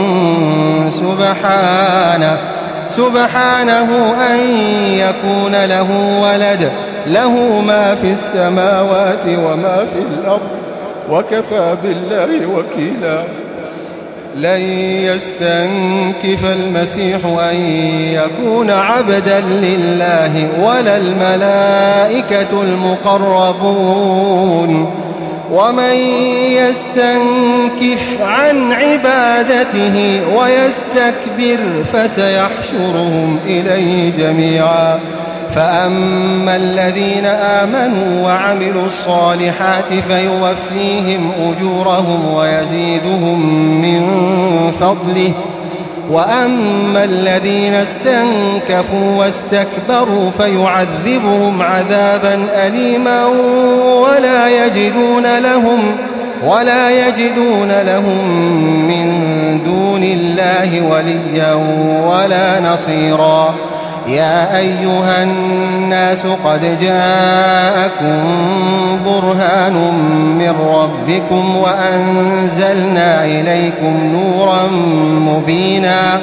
سبحانه سبحانه أن يكون له ولد له ما في السماوات وما في الأرض وكفى بالله وكيلا. لن يستنكف المسيح أن يكون عبدا لله ولا الملائكة المقربون ومن يستنكف عن عبادته ويستكبر فسيحشرهم إليه جميعا. فأما الذين آمنوا وعملوا الصالحات فيوفيهم أجورهم ويزيدهم من فضله وأما الذين استنكفوا واستكبروا فيعذبهم عذابا أليما ولا يجدون لهم ولا يجدون لهم من دون الله وليا ولا نصيرا. يا أيها الناس قد جاءكم برهان من ربكم وأنزلنا إليكم نورا مبينا.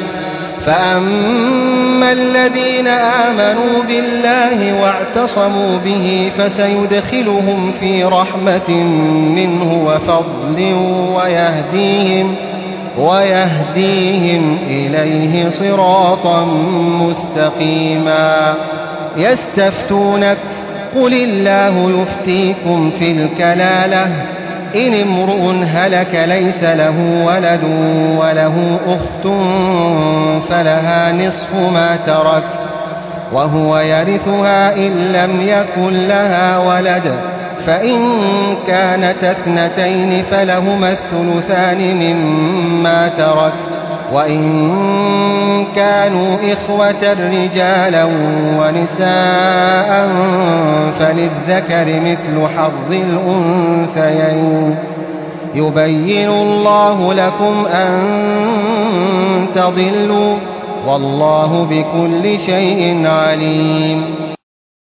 فأما الذين آمنوا بالله واعتصموا به فسيدخلهم في رحمة منه وفضل ويهديهم ويهديهم إليه صراطا مستقيما. يستفتونك قل الله يفتيكم في الكلالة إن امرؤ هلك ليس له ولد وله أخت فلها نصف ما ترك وهو يرثها إن لم يكن لها ولد فإن كانت اثنتين فلهما الثلثان مما ترك وإن كانوا إخوة رجالا ونساء فللذكر مثل حظ الأنثيين يبين الله لكم أن تضلوا والله بكل شيء عليم.